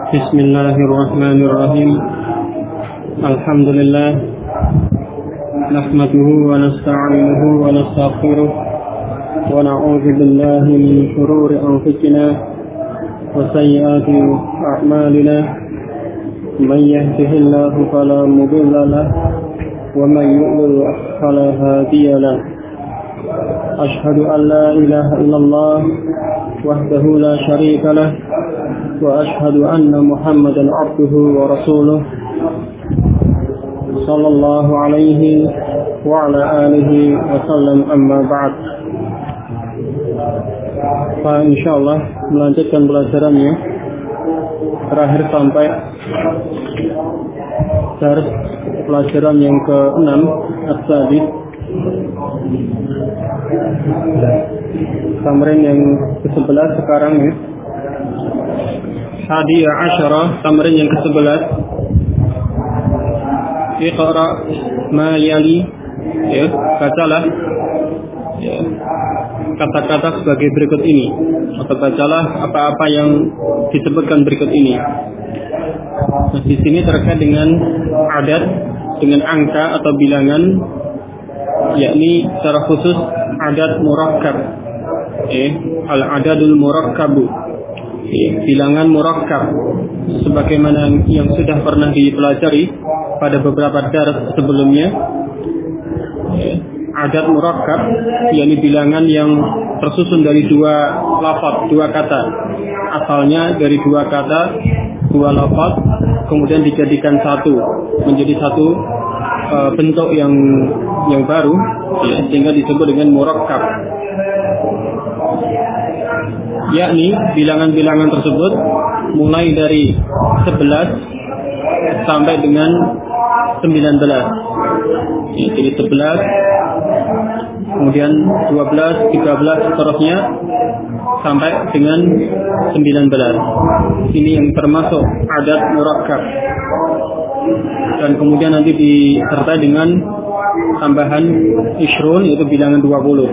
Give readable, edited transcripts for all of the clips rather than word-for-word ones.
Bismillahirrahmanirrahim. Alhamdulillah. Nahmaduhu wa nasta'inuhu wa nastaghfiruh wa na'udzu billahi min shururi anfusina wa sayyiati a'malina. Man yahdihillahu fala mudilla lahu wa man yudlil fala hadiya lahu. Ashhadu an la ilaha illallah wahdahu la syarika lahu wa ashhadu anna Muhammadan abduhu wa rasuluh sallallahu alaihi wa ala alihi wa sallam, amma ba'd. Insyaallah melanjutkan pelajarannya terakhir sampai dars pelajaran yang ke-6 as-sadis, tamrin yang ke-11 sekarang ya. Hadiah asyarah, tamrin yang ke-11. Iqra ma yali, ya, bacalah ya, kata-kata sebagai berikut ini, atau bacalah apa-apa yang disebutkan berikut ini. Nah, di sini terkait dengan adat, dengan angka atau bilangan, yakni secara khusus adat murakkab, al-adadul murakkabu, bilangan murakkab, sebagaimana yang sudah pernah dipelajari pada beberapa dars sebelumnya. Adat murakkab yakni bilangan yang tersusun dari dua lafaz, dua kata, asalnya dari dua kata, dua lafaz, kemudian dijadikan satu, menjadi satu bentuk yang baru, ya, sehingga disebut dengan murakkab. Yakni bilangan-bilangan tersebut mulai dari 11 sampai dengan 19. Ya, jadi 11, kemudian 12, 13, seterusnya sampai dengan 19. Ini yang termasuk adat murakkab. Dan kemudian nanti disertai dengan tambahan ishrun, yaitu bilangan 20.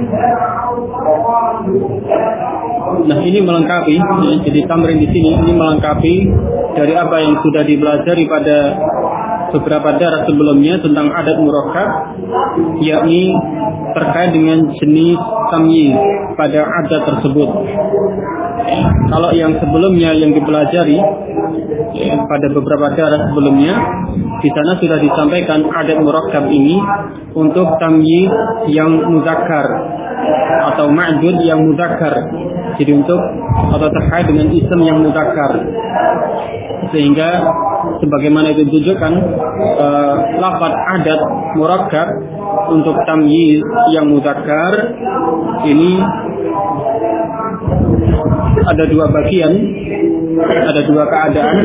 Nah, ini melengkapi, ya, jadi tamrin di sini ini melengkapi dari apa yang sudah dipelajari pada beberapa daras sebelumnya tentang adat murakkab, yakni terkait dengan jenis tamyiz pada adat tersebut. Kalau yang sebelumnya yang dipelajari, ya, pada beberapa daras sebelumnya, di sana sudah disampaikan adat murakkab ini untuk tamyiz yang muzakkar atau ma'dud yang muzakkar. Jadi untuk atau terkait dengan isim yang muzakkar, sehingga sebagaimana itu ditunjukkan lafaz adat murakkab untuk tamyiz yang muzakkar ini ada dua bagian, ada dua keadaan.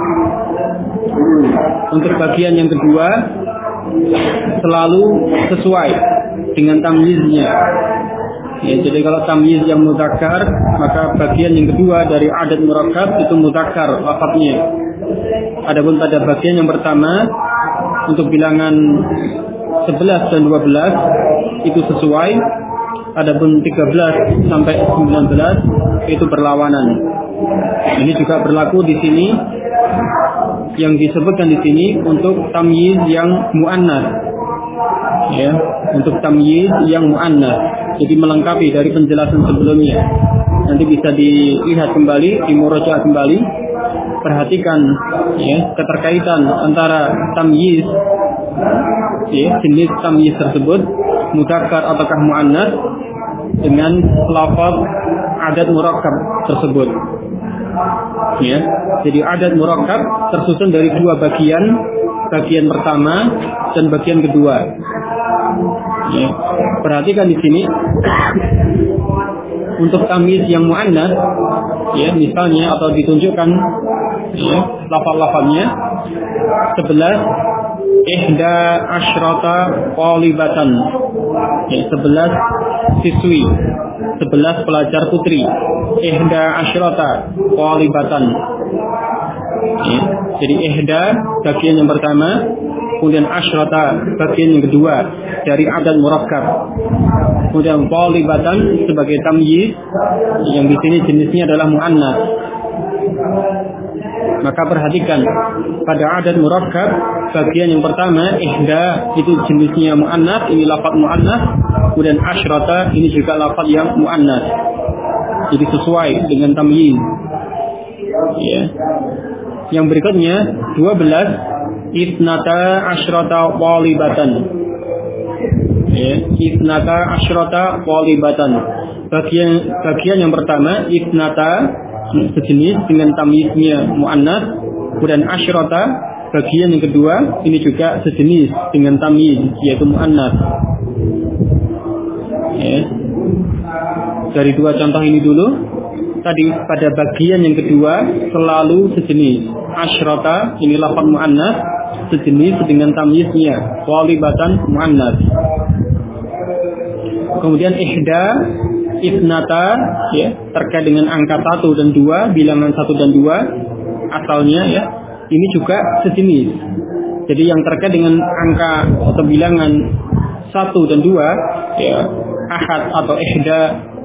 Untuk bagian yang kedua selalu sesuai dengan tamyiznya. Ya, jadi kalau tamyiz yang muzakkar, maka bagian yang kedua dari adat murakkab itu muzakkar lafaznya. Adapun pada bagian yang pertama untuk bilangan 11 dan 12 itu sesuai. Adapun 13 sampai 19 itu berlawanan. Ini juga berlaku di sini, yang disebutkan di sini untuk tamyiz yang muannats. Ya, untuk tamyiz yang muannats. Jadi melengkapi dari penjelasan sebelumnya. Nanti bisa dilihat kembali, dimurajaah kembali. Perhatikan, ya, keterkaitan antara tamyiz, ya, jenis tamyiz tersebut mudzakkar ataukah muannats dengan lafaz adat murakkab tersebut. Ya, jadi adat murakkab tersusun dari dua bagian, bagian pertama dan bagian kedua. Ya, perhatikan di sini untuk tamyiz yang muannats, ya, misalnya atau ditunjukkan, ya, lafaz-lafaznya 11 ihda asyrata qalibatan, ya, 11 siswi, 11 pelajar putri, ihda asyrata qalibatan, ya, jadi ihda bagian yang pertama, kemudian asyrata bagian yang kedua dari adat murakkab. Kemudian qalibatan sebagai tamyiz yang di sini jenisnya adalah muannats. Maka perhatikan pada adat murakkab bagian yang pertama ihda itu jenisnya muannats, ini lafaz muannats, kemudian asyrata ini juga lafaz yang muannats. Jadi sesuai dengan tamyiz. Ya. Yang berikutnya 12 itnata asyrata walibatan. Ya, itnata asyrata walibatan. Bagian yang pertama itnata sejenis dengan tamyiznya muannats, kemudian asyrata bagian yang kedua ini juga sejenis dengan tamyiz yaitu muannats. Ya. Dari dua contoh ini dulu. Tadi pada bagian yang kedua selalu sejenis. Asyrata ini lafaz muannats sejenis dengan tamyiznya. Walibatan muannats. Kemudian ihda, itnata ya, terkait dengan angka 1 dan 2, bilangan 1 dan 2 asalnya ya. Ini juga sejenis. Jadi yang terkait dengan angka atau bilangan 1 dan 2 ya, ahad atau ihda,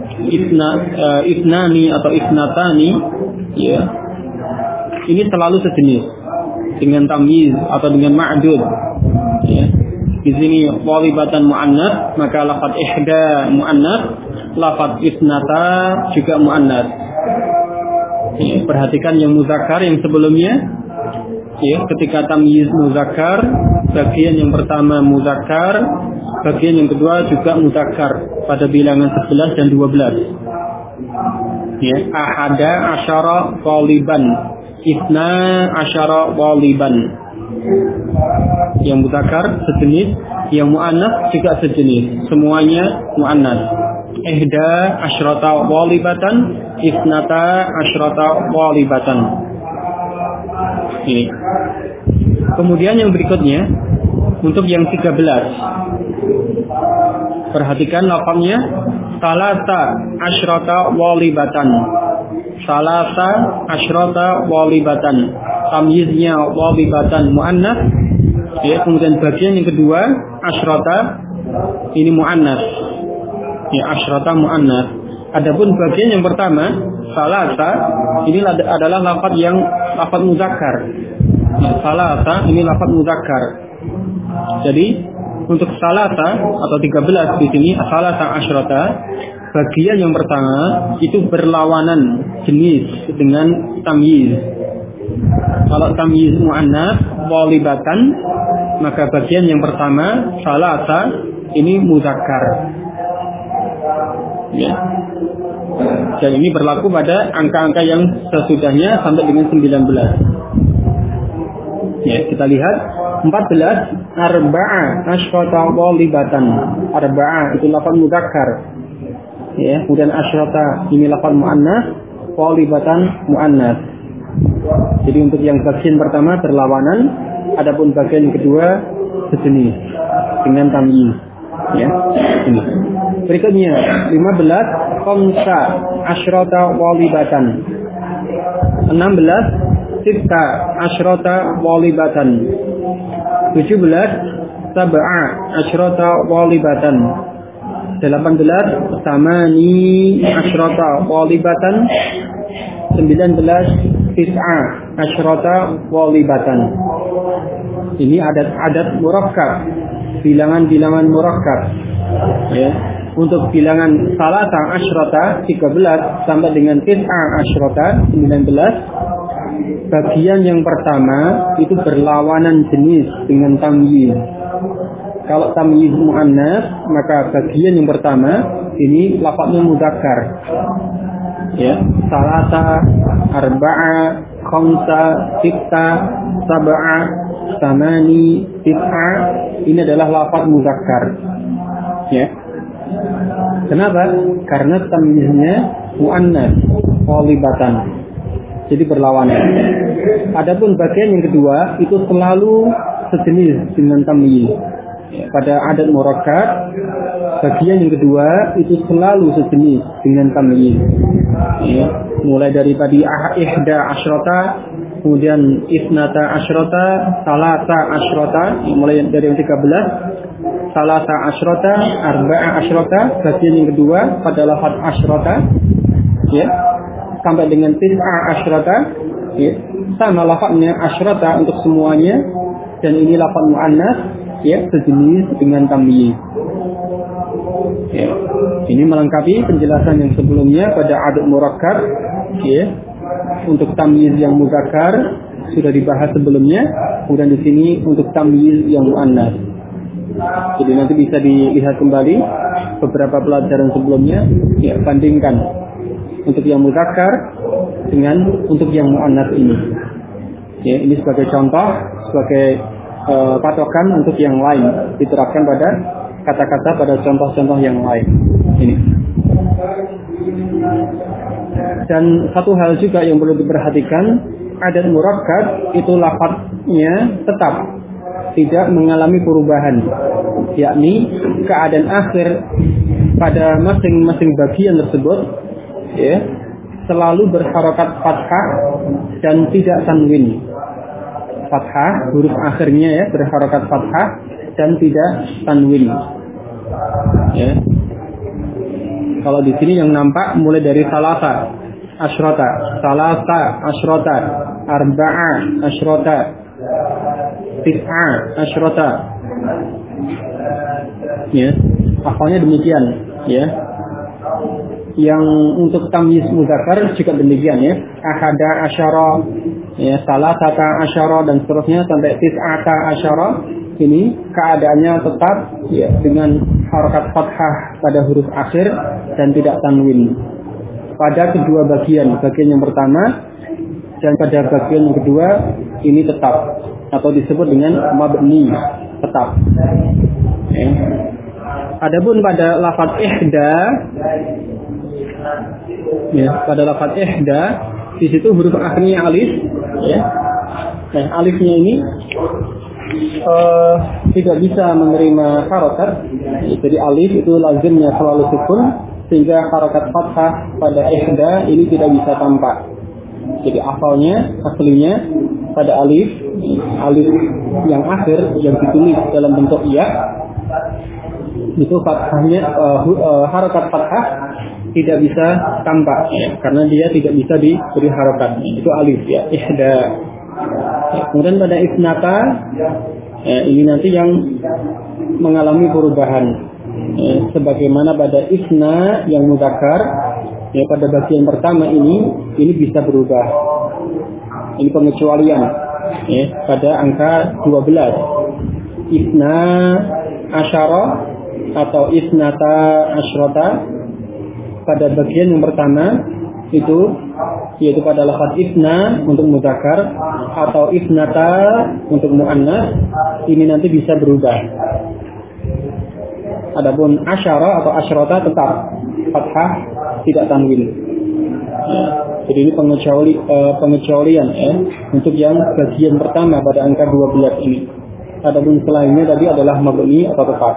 itnani atau itnatani ya, ini selalu sejenis dengan tamyiz atau dengan ma'dud ya. Di sini walibatan muannats, maka lafaz ihda muannats, lafaz itnata juga muannats ya. Perhatikan yang muzakkar yang sebelumnya ya, ketika tamyiz muzakkar bagian yang pertama muzakkar, bagian yang kedua juga muzakkar pada bilangan 11 dan 12 ya. Ahada asyara waliban, itna asyara waliban. Yang muzakkar sejenis, yang muannats juga sejenis, semuanya muannats. Ihda asyrata walibatan, itnata asyrata walibatan. Ini. Kemudian yang berikutnya untuk yang 13. Perhatikan lafaznya salasa asyrata walibatan. Salasa asyrata walibatan. Tamyiznya walibatan muannats ya. Kemudian bagian yang kedua asyrata ini muannats ya, asyrata muannats. Adapun bagian yang pertama salasa ini adalah lafaz yang lafaz muzakkar ya, salasa ini lafaz muzakkar. Jadi untuk salasa atau 13 di sini salasa asyrata, bagian yang pertama itu berlawanan jenis dengan tamyiz. Kalau tamyiz muannats walibatan, maka bagian yang pertama salasa ini muzakkar ya. Dan ini berlaku pada angka-angka yang sesudahnya sampai dengan 19 ya. Kita lihat 14 arba'a asyrata walibatan. Arba'a itu lafaz muzakkar ya. Kemudian asyrata ini lafaz muannats, walibatan muannats. Jadi untuk yang bagian pertama berlawanan, adapun bagian yang kedua sejenis dengan tamyiz ya. Ini. Berikutnya 15 khamsa asyrata walibatan. 16 sitta asyrata walibatan. 17 sab'a asyrata walibatan. 18 tamani asyrata walibatan. 19 tis'a asyrata walibatan. Ini adat murakkab, bilangan-bilangan murakkab ya. Untuk bilangan salasa asyrata 13 sampai dengan tis'a asyrata 19, bagian yang pertama itu berlawanan jenis dengan tamyiz. Kalau tamyiz muannats, maka bagian yang pertama ini lafaznya muzakkar ya. Salasa, arba'a, khamsa, sitta, sab'a, tamani, tis'a, ini adalah lafaz muzakkar ya. Kenapa? Karena tamyiznya muannats walibatan, jadi berlawanan. Adapun bagian yang kedua itu selalu sejenis dengan tamyiz. Pada adat murakkab bagian yang kedua itu selalu sejenis dengan tamyiz ya. Mulai dari tadi ihda asyrata, kemudian isnata asyrata, salasa asyrata, mulai dari yang 13 salasa asyrata, arba'a asyrata, bagian yang kedua pada lafaz asyrata ya, sampai dengan tis'a asyrata ya. sama lafadznya asyrata untuk semuanya, dan ini lafadz muannas ya, sejenis dengan tamyiz. Ya. Ini melengkapi penjelasan yang sebelumnya pada adad murakkab ya. Untuk tamyiz yang muzakkar sudah dibahas sebelumnya, kemudian di sini untuk tamyiz yang muannas. Jadi nanti bisa dilihat kembali beberapa pelajaran sebelumnya ya, bandingkan untuk yang muzakkar dengan untuk yang muannas ini. Ya, ini sebagai contoh, sebagai patokan untuk yang lain, diterapkan pada kata-kata pada contoh-contoh yang lain. Ini. Dan satu hal juga yang perlu diperhatikan, adad murakkab itu lafadznya tetap tidak mengalami perubahan, yakni keadaan akhir pada masing-masing bagian tersebut ya, selalu berharokat fathah dan tidak tanwin. Fathah huruf akhirnya ya, berharokat fathah dan tidak tanwin. Ya. Kalau di sini yang nampak mulai dari salasa asyrota, arba'a asyrota, tis'a asyrota. Ya, hafalnya demikian ya. Yang untuk tamyiz muzakkar juga demikian ya. Ahada asyara, ya, salasata asyara dan seterusnya sampai tis'ata asyara. Ini keadaannya tetap ya, dengan harakat fathah pada huruf akhir dan tidak tanwin pada kedua bagian yang pertama dan pada bagian yang kedua ini tetap atau disebut dengan mabni, tetap. Adapun pada lafaz ihda ya, pada lafaz ihda di situ huruf akhirnya alif ya. Nah, alifnya ini tidak bisa menerima harokat. Jadi alif itu lazimnya selalu sukun, sehingga harokat fathah pada ihda ini tidak bisa tampak. Jadi aslinya pada alif yang akhir yang ditulis dalam bentuk ya, itu fathahnya harokat fathah tidak bisa tampak ya, karena dia tidak bisa diberi harokat. Itu alif ya, ihda. Kemudian pada isnata ini nanti yang mengalami perubahan sebagaimana pada isna yang mudzakkar ya, pada bagian pertama ini bisa berubah. Ini pengecualian ya, pada angka 12 isna asyara atau isnata asyrota pada bagian yang pertama itu yaitu pada lafaz isna untuk mudzakkar atau isnata untuk muannas, ini nanti bisa berubah. Adapun asyara atau asyrota tetap fathah tidak tanwin. Ya, jadi ini pengecualian ya, untuk yang bagian pertama pada angka 12 ini. Adapun selainnya tadi adalah mabni atau tetap.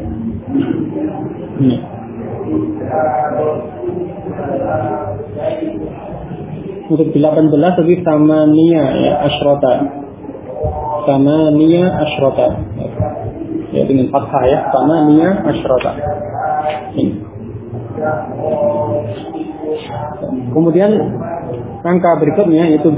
Untuk 18 lebih samania ya, asyrota. Samania asyrota. Ya, dengan fathah ya, samania asyrota. Ini. Kemudian angka berikutnya yaitu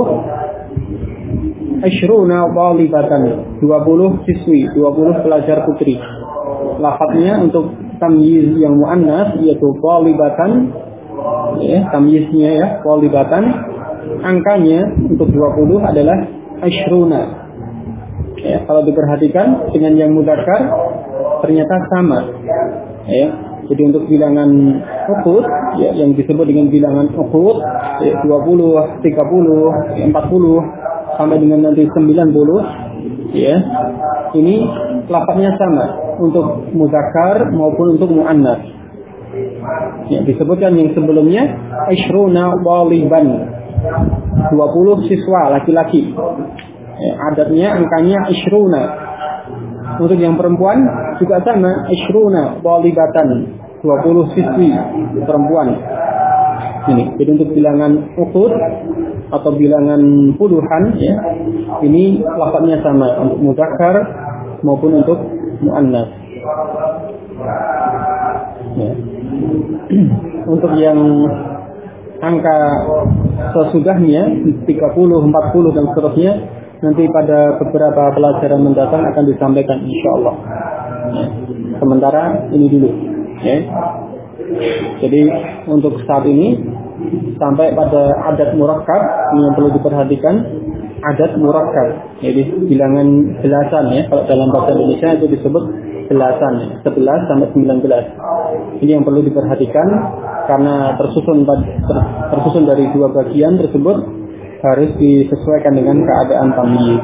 20 asyruna walibatan, 20 siswi, 20 pelajar putri. Lafadznya untuk tamyiz yang muannas yaitu walibatan ya, tamyiznya ya, walibatan. Angkanya untuk 20 adalah asyruna. Ya, kalau diperhatikan dengan yang mudzakkar ternyata sama. Ya. Jadi untuk bilangan uqud ya, yang disebut dengan bilangan uqud ya, 20, 30, 40 sampai dengan nanti 90 ya. Ini lafadznya sama untuk mudzakkar maupun untuk muannas. Ya, disebutkan yang sebelumnya asyruna waliban, 20 siswa laki-laki. Ya, adatnya angkanya asyruna. Untuk yang perempuan juga sama, asyruna walibatan, 20 siswi perempuan. Ini. Jadi untuk bilangan uqud atau bilangan puluhan ya, ini lafadznya sama untuk mudzakkar maupun untuk muannas. Ya. Untuk yang angka sesudahnya 30, 40 dan seterusnya nanti pada beberapa pelajaran mendatang akan disampaikan insyaallah. Sementara ini dulu, ya. Jadi untuk saat ini sampai pada adat murakkab yang perlu diperhatikan, adat murakkab, jadi bilangan belasan ya. Kalau dalam bahasa Indonesia itu disebut belasan, ya. 11 sampai 19. Ini yang perlu diperhatikan karena tersusun dari dua bagian tersebut harus disesuaikan dengan keadaan tamyiz.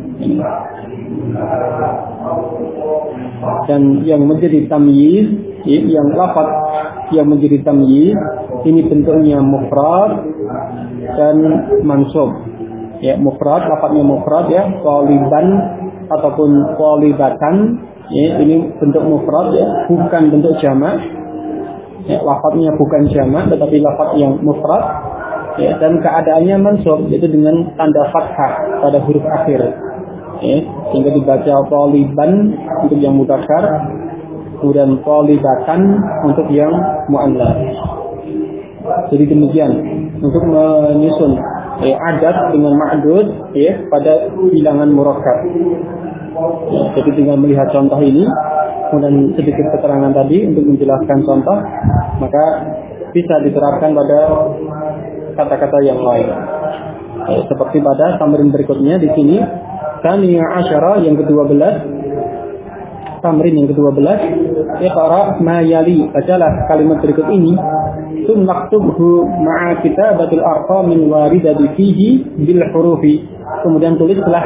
Dan yang menjadi tamyiz, yang lafaz yang menjadi tamyiz ini bentuknya mufrad dan mansub. Ya, mufrad, lafaznya mufrad ya, qaliban ataupun qalibatan, ya, ini bentuk mufrad ya, bukan bentuk jamak. Ya, lafaznya bukan jamak tetapi lafaz yang mufrad. Ya, dan keadaannya mansub, yaitu dengan tanda fathah pada huruf akhir. Ya, sehingga dibaca qaliban untuk yang mudzakkar, kemudian qalibatan untuk yang muannats. Jadi demikian untuk menyusun adat dengan ma'dud ya pada bilangan murakkab. Ya, jadi dengan melihat contoh ini, kemudian sedikit keterangan tadi untuk menjelaskan contoh, maka bisa diterapkan pada kata-kata yang lain. Ya, seperti pada tamrin berikutnya di sini, Tsaniya Asyara yang ke-12, tamrin yang ke-12, iqra ma yali, bacalah kalimat berikut ini, naktubhu ma'a kitabatul arqamin waridati fihi bil hurufi. Kemudian tulislah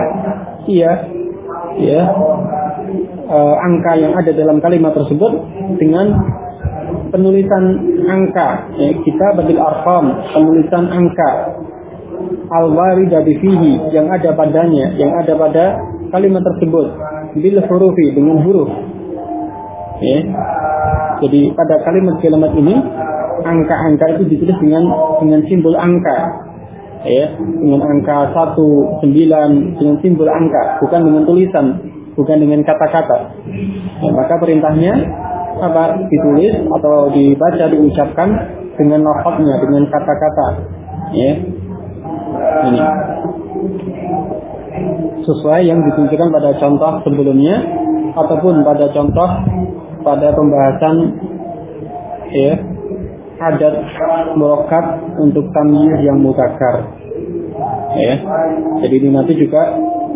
angka yang ada dalam kalimat tersebut dengan penulisan angka, kitabatul arqam, penulisan angka, al-waridati fihi, yang ada padanya, yang ada pada kalimat tersebut, bil hurufi, dengan huruf. Ya. Jadi pada kalimat-kalimat ini angka-angka itu ditulis dengan simbol angka. Ya, dengan angka 1, 9, dengan simbol angka, bukan dengan tulisan, bukan dengan kata-kata. Ya, maka perintahnya apa? Ditulis atau dibaca, diucapkan dengan lafaznya, dengan kata-kata. Ya. Ini sesuai yang ditunjukkan pada contoh sebelumnya ataupun pada contoh pada pembahasan ya adat murakkab untuk tamyiz yang mudzakkar. Ya. Jadi ini nanti juga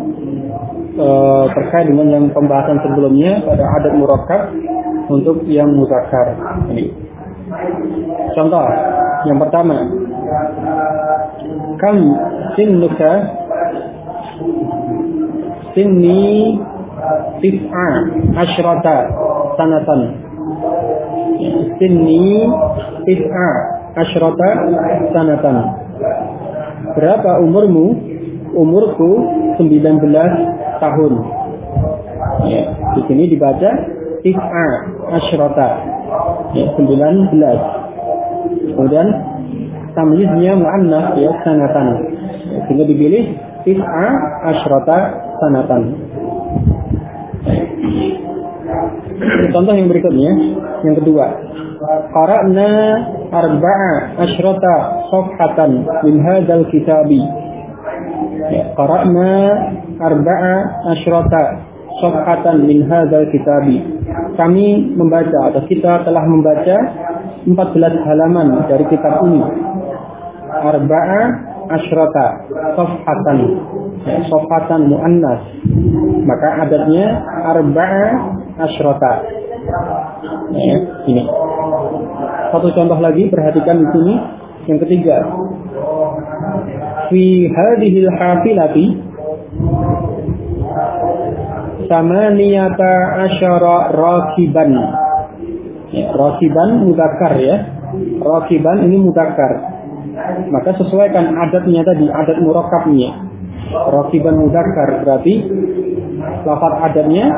terkait dengan yang pembahasan sebelumnya pada adat murakkab untuk yang mudzakkar. Ini contoh yang pertama, kam sinnuka, sinni tis'a asyrata sanatan. Sinni tis'a asyrata sanatan. Berapa umurmu? Umurku 19 tahun. Ya, di sini dibaca tis'a asyrata. Ya, 19. Kemudian tamyiznya muannats ya, sanatan. Ya, sehingga dipilih tis'a asyrata sanatan. Contoh yang berikutnya, yang kedua, qara'na arba'a asyrata safhatan min hadzal kitabi. Ya, qara'na arba'a asyrata safhatan min hadzal kitabi. Kami membaca atau kita telah membaca 14 halaman dari kitab ini. Arba'a asyrata safhatan. Ya, safhatan muannas. Maka adatnya arba'a asyrata. Ya, ini. Satu contoh lagi, perhatikan di sini. Yang ketiga, fi hadhil hafilati samaniyata asyara rakiban. Ya, rakiban mudzakkar ya. Rakiban ini mudzakkar. Maka sesuaikan adatnya tadi, adat murakkabnya. Rakiban mudzakkar berarti lafaz adatnya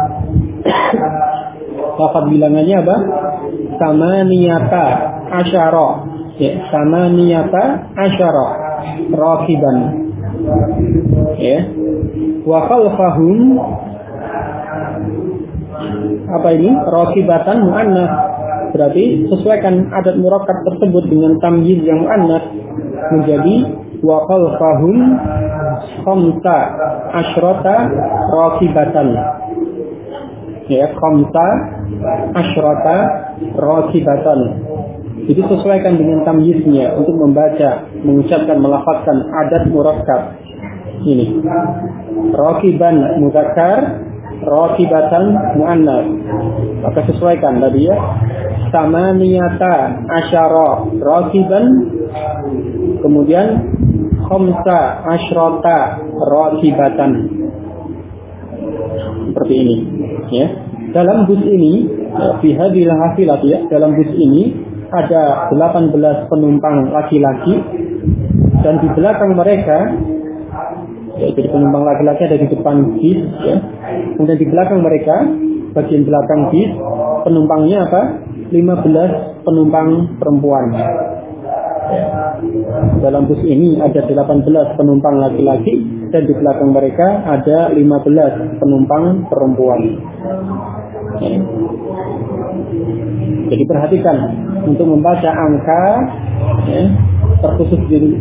lafaz bilangannya apa? Samaniyata asyara. Ya, samaniyata asyara rakiban. Ya. Wa khalfahum apa ini? Rakibatan muannats. berarti sesuaikan adat murakkab tersebut dengan tamyiz yang muannats menjadi wa khalfahum khamsa asyrata rakibatan. Ya, khamsa asyrata rakibatan. Jadi sesuaikan dengan tamyiznya untuk membaca, mengucapkan, melafazkan adat murakkab. Ini rakiban muzakkar, rakibatan muannats. Maka sesuaikan tadi ya. Samaniyata asyara rakiban, kemudian khamsa asyrata rakibatan. Seperti ini ya. Dalam bus ini fi hadhil hafilah ya, dalam bus ini ada 18 penumpang laki-laki dan di belakang mereka ya, jadi penumpang laki-laki ada di depan bis ya. Kemudian di belakang mereka, bagian belakang bis, penumpangnya apa? 15 penumpang perempuan. Ya. Dalam bus ini ada 18 penumpang laki-laki dan di belakang mereka ada 15 penumpang perempuan. Ya. Jadi perhatikan untuk membaca angka ya, terkhusus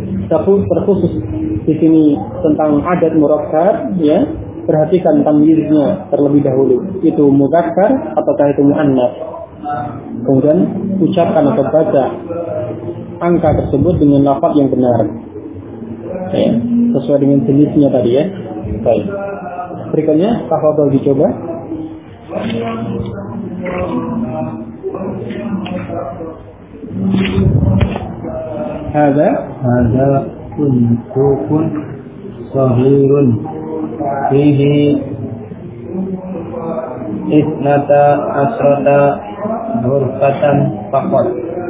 di sini tentang adat murakkab ya, perhatikan tamyiznya terlebih dahulu. Itu mudzakkar ataukah itu muannats. Kemudian ucapkan atau baca angka tersebut dengan lafaz yang benar. Ya, sesuai dengan jenisnya tadi ya. Baik. Berikutnya tafadhol dicoba. Hadza kuntukun sahirun fihi isnata asrata ghurfatan faqat.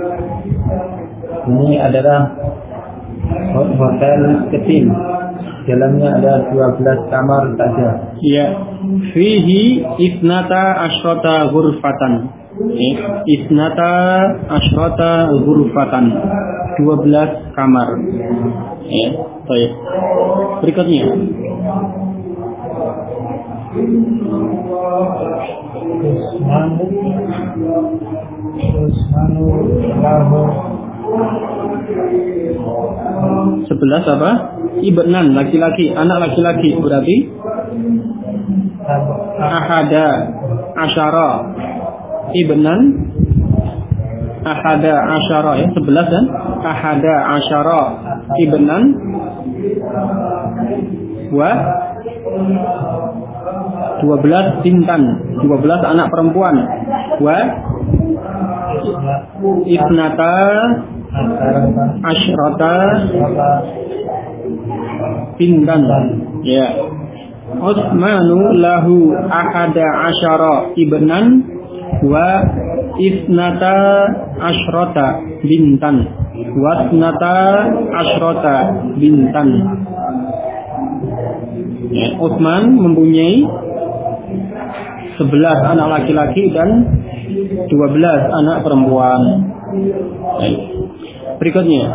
Ini adalah hotel kecil, dalamnya ada 12 kamar saja. Ya, fihi isnata asrata ghurfatan. Isnata asyrata ghurfatan, 12 kamar. Ya, baik. Berikutnya. Usmanu lahu 11 apa? Ibnan, laki-laki, anak laki-laki berarti ahada asyara. Ibnan ahada asyara ya, 11 kan? Ahada asyara ibnan wa 12 bintan, 12 anak perempuan wa ibnata asyrata bintan ya. Utsmanu lahu ahada asyara ibnan wa isnata asyrata bintan wasnata asyrata bintan ya. Utsman mempunyai 11 anak laki-laki dan 12 anak perempuan. Baik. Berikutnya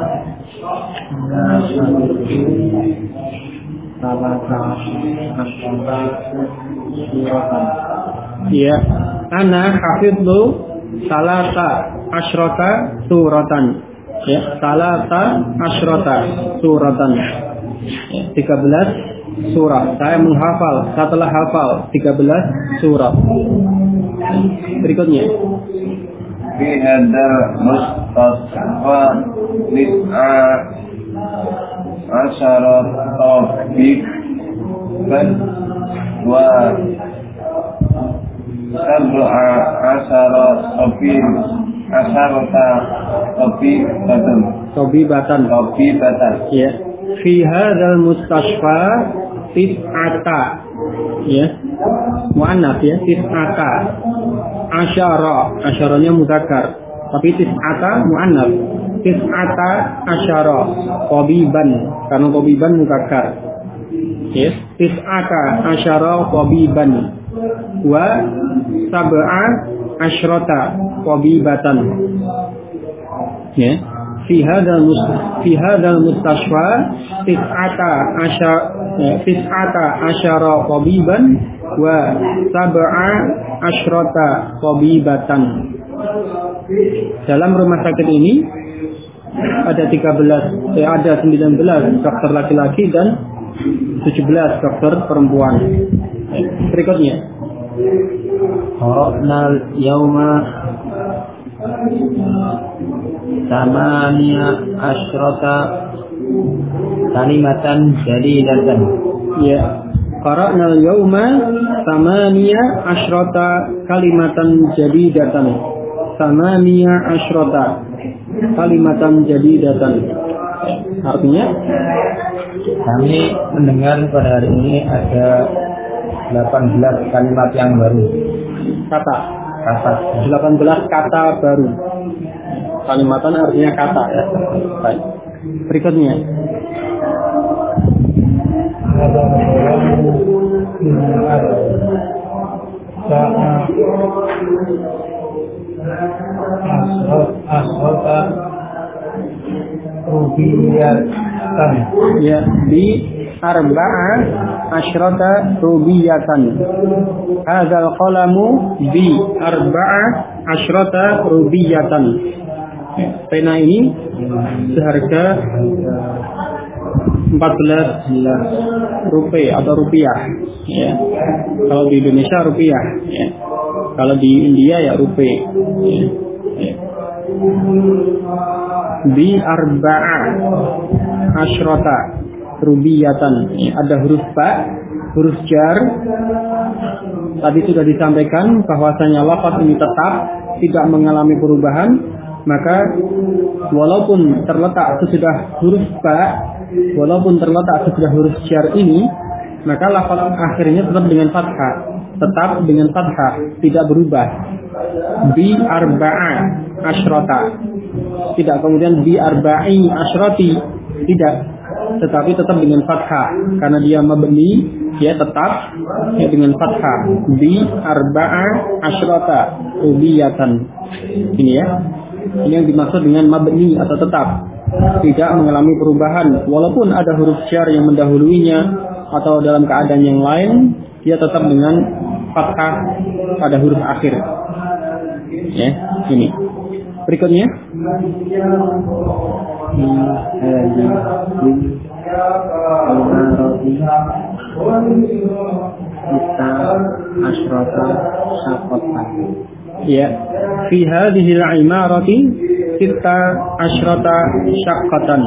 ya, ana hafidhu salasa asyrata suratan ya, salasa asyrata suratan ya, 13 surah. Saya menghafal, setelah hafal 13 surah. Berikutnya fi hadal mustasfa nis'a asyarat tawfiq wa sab'a asyara tabibatan ya. Fi hadzal mustasfa tis'ata ya, muannats ya, tis'ata asyaranya mudzakkar tapi tis'ata muannats, tis'ata asyara tabiban karena tabiban mudzakkar ya, tis'ata asyara tabiban wa sab'a asyrata tabibatan ya. Fi hadzal mustashfa tis'ata asyara tabiban wa sab'a asyrata tabibatan Dalam rumah sakit ini ada 19 dokter laki-laki dan 17 dokter perempuan. Berikutnya. Qara'nal yauma samania asyrata kalimatan jadidatan. Ya. Qara'nal yauma samania asyrata kalimatan jadidatan. Samania asyrata kalimatan jadidatan. Artinya kami mendengar pada hari ini ada 18 kalimat yang baru. Kata 18 kata baru. Kalimatan artinya kata ya. Baik. Berikutnya. Asrota rubiyatan. Ya, di arba'a asyrata rubiyatan. Hadzal qalamu bi arba'a asyrata rubiyatan. Pena ini seharga 14 rupiah atau rupiah ya. Kalau di Indonesia rupiah ya. Kalau di India ya rupiah ya. Ya. Bi arba'a asyrata rubiyatan ya. Ada huruf ba, huruf jar. Tadi sudah disampaikan bahwasanya lafaz ini tetap tidak mengalami perubahan, maka walaupun terletak sesudah huruf ba, walaupun terletak sesudah huruf jar ini, maka lafaz akhirnya tetap dengan fathah, tidak berubah. Bi arba'a asyrata, tidak kemudian bi arba'i asyrati, tidak, tetapi tetap dengan fathah karena dia mabni, dia tetap ya dengan fathah. Bi arba'a asyrata rubiyatan. Ini ya. Ini yang dimaksud dengan mabni atau tetap, tidak mengalami perubahan walaupun ada huruf jar yang mendahuluinya atau dalam keadaan yang lain dia tetap dengan fathah pada huruf akhir. Ya, ini. Berikutnya. Ya, fi hadhihi al-imarati 16 syaqqatan.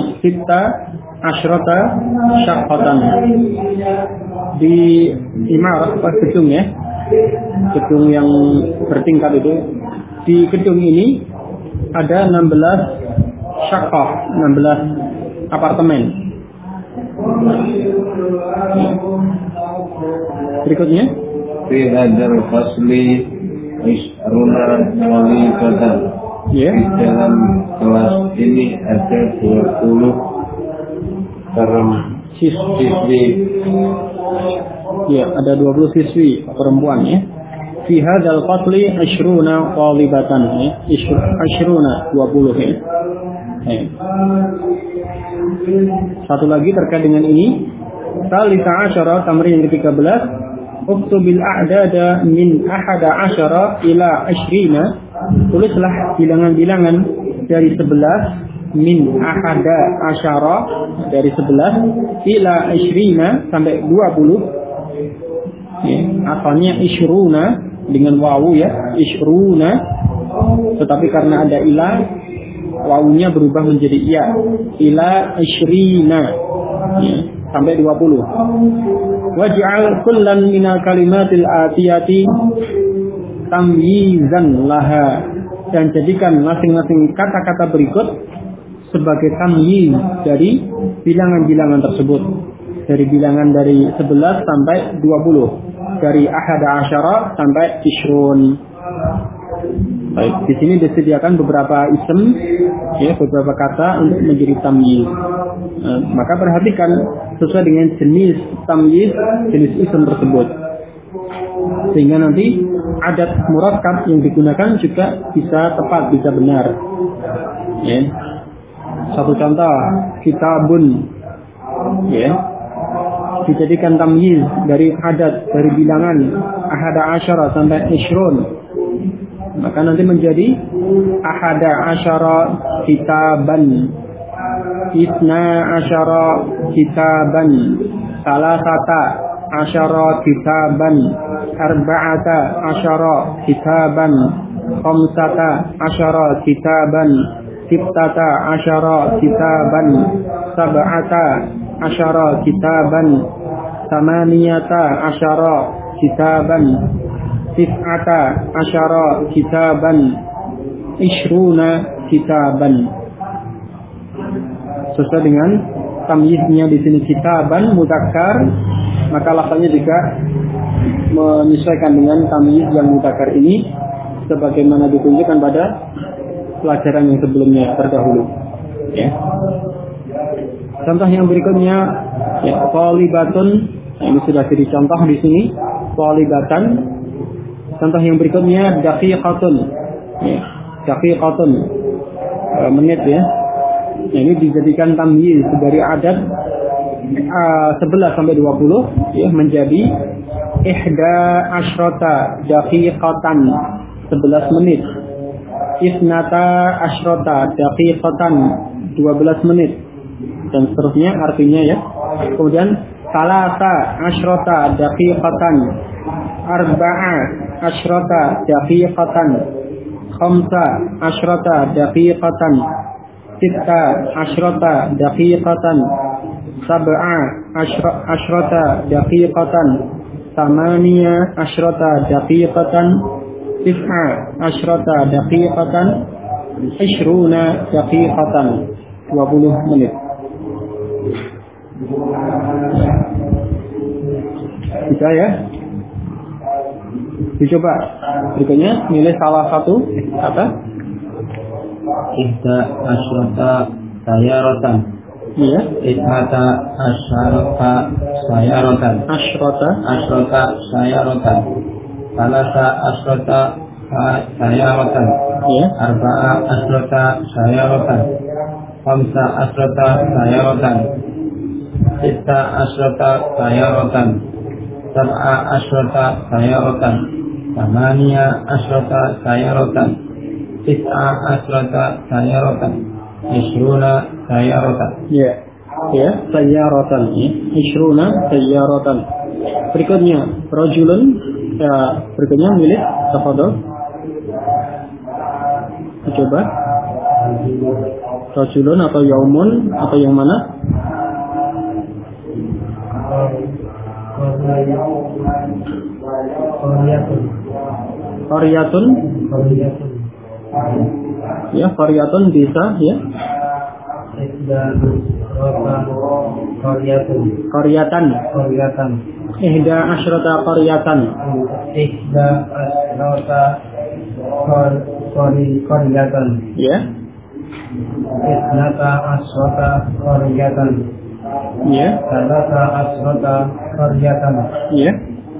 16 syaqqatan. Di imarah gedung ya. Gedung yang bertingkat itu. Di gedung ini ada 16 syaqqah, 16 apartemen. Berikutnya. Fi hadzal fasli isruna qalibatan. Ya. Di dalam kelas ini ada 20 siswi. Ya, ada 20 siswi perempuan ya. Fi hadzal fasli isruna qalibatan ya. Isruna 20 ya. Satu lagi terkait dengan ini. Salisa asyara tamrin yang ke-13. Uktubil a'dada min 11 ila 20. Tulislah bilangan-bilangan dari 11 min 11 dari 11 ila 20 sampai 20. Ya, asalnya isyruna dengan wawu ya, isyruna. Tetapi karena ada ila, wawunya berubah menjadi iya. Ila 20 ya, sampai 20. Waj'al kullan minal kalimatil atiyati tamyizan laha, dan jadikan masing-masing kata-kata berikut sebagai tamyiz dari bilangan-bilangan tersebut. Dari bilangan dari 11 sampai 20. Dari 11 sampai 20. Baik, di sini disediakan beberapa isim ya, beberapa kata untuk menjadi tamyiz. Maka perhatikan sesuai dengan jenis tamyiz, jenis isim tersebut. Sehingga nanti adat murakkab yang digunakan juga bisa tepat, bisa benar. Ya. Satu contoh, kitabun ya, dijadikan tamyiz dari adat, dari bilangan 11 sampai 20. maka nanti menjadi ahada asyara kitaban, isna asyara kitaban, salasata asyara kitaban, arba'ata asyara kitaban, khamsata asyara kitaban, sittata asyara kitaban, sab'ata asyara kitaban, samaniyata asyara kitaban, tis'ata asyara kitaban, ishruna kitaban. Sesuai dengan tamyiznya di sini kitaban mudzakkar, maka lafaznya juga menyesuaikan dengan tamyiz yang mudzakkar ini sebagaimana ditunjukkan pada pelajaran yang sebelumnya terdahulu. Ya. Contoh yang berikutnya, ya, thalibatun. Nah, ini sudah jadi contoh di sini, thalibatan. Contoh yang berikutnya daqiqatun. Ya, daqiqatun. Menit ya. Nah, ini dijadikan tamyiz dari adat 11 sampai 20 ya, menjadi ihda asyrata daqiqatan, 11 menit. Isnata asyrata daqiqatan, 12 menit. Dan seterusnya artinya ya. Kemudian salasa asyrata daqiqatan, arba'a asyrata daqiqatan, khamsa asyrata daqiqatan, sitta asyrata daqiqatan, sab'a asyrata daqiqatan, tamaniya asyrata daqiqatan, tis'a asyrata daqiqatan, ishruna daqiqatan, 20 menit. Bisa ya? Dicoba. Berikutnya milih salah satu kata. Ihda asyrata sayaratan. Iya. Isnata asyrata sayaratan. Asyrata sayaratan. Salasa asyrata sayaratan. Iya. Arba'a asyrata sayaratan. Khamsa asyrata sayaratan. Sitta asyrata sayaratan. Sab'a asyrata sayaratan. Tamaniya asyrata sayaratan. Tis'a asyrata sayaratan. Ishruna sayaratan. Ya. Ya, sayaratan. Ishruna sayaratan. Berikutnya rajulun. Ya, berikutnya milih tafadhol. Coba. Rajulun atau yaumun atau yang mana? Qaryatun. Ya, qaryatun bisa ya. Qaryatan. Ihda asyrata qaryatan. Ihda asyrata qaryatan. Ya. Isnata asyrata qaryatan. Ya. Salasa asyrata qaryatan. Ya.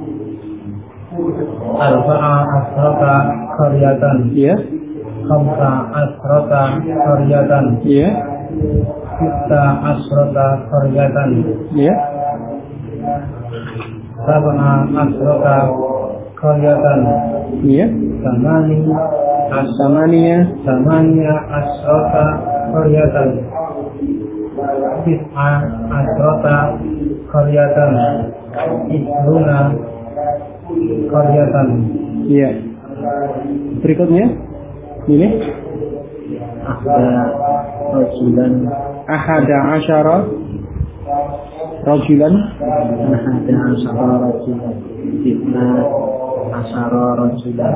Arba'a asyrata qaryatan. Ya. Khamsa asyrata qaryatan. Ya. Sitta asyrata qaryatan. Ya. Sab'a asyrata qaryatan. Ya. Samaniya asyrata qaryatan. Tis'a asyrata qaryatan. Ishruna qaryatan. Ya. Berikutnya ini ahada asyara rajulan. Fitna asyara rajulan.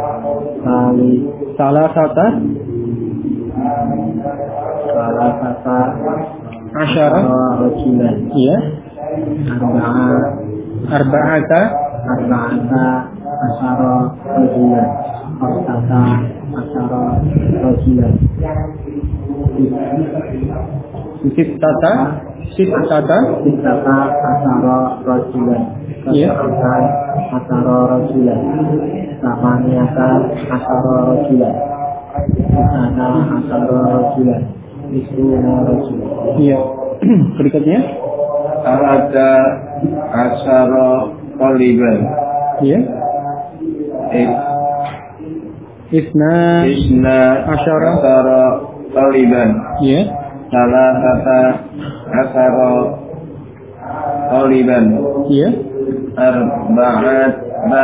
Salasata asyara rajulan. Ya. Arba'ata asyara rajulan. Khamsata asyara rajulan. Sittata asyara rajulan. Ya. Asyara rajulan. Samaniyata asyara rajulan. Tis'ana asyara rajulan. Ishruna rajulan. Iya. Berikutnya Arada asyara qaliban. ya. Isna asyara taliban. Ya. Salasata asyara taliban. Ya. Arba'ata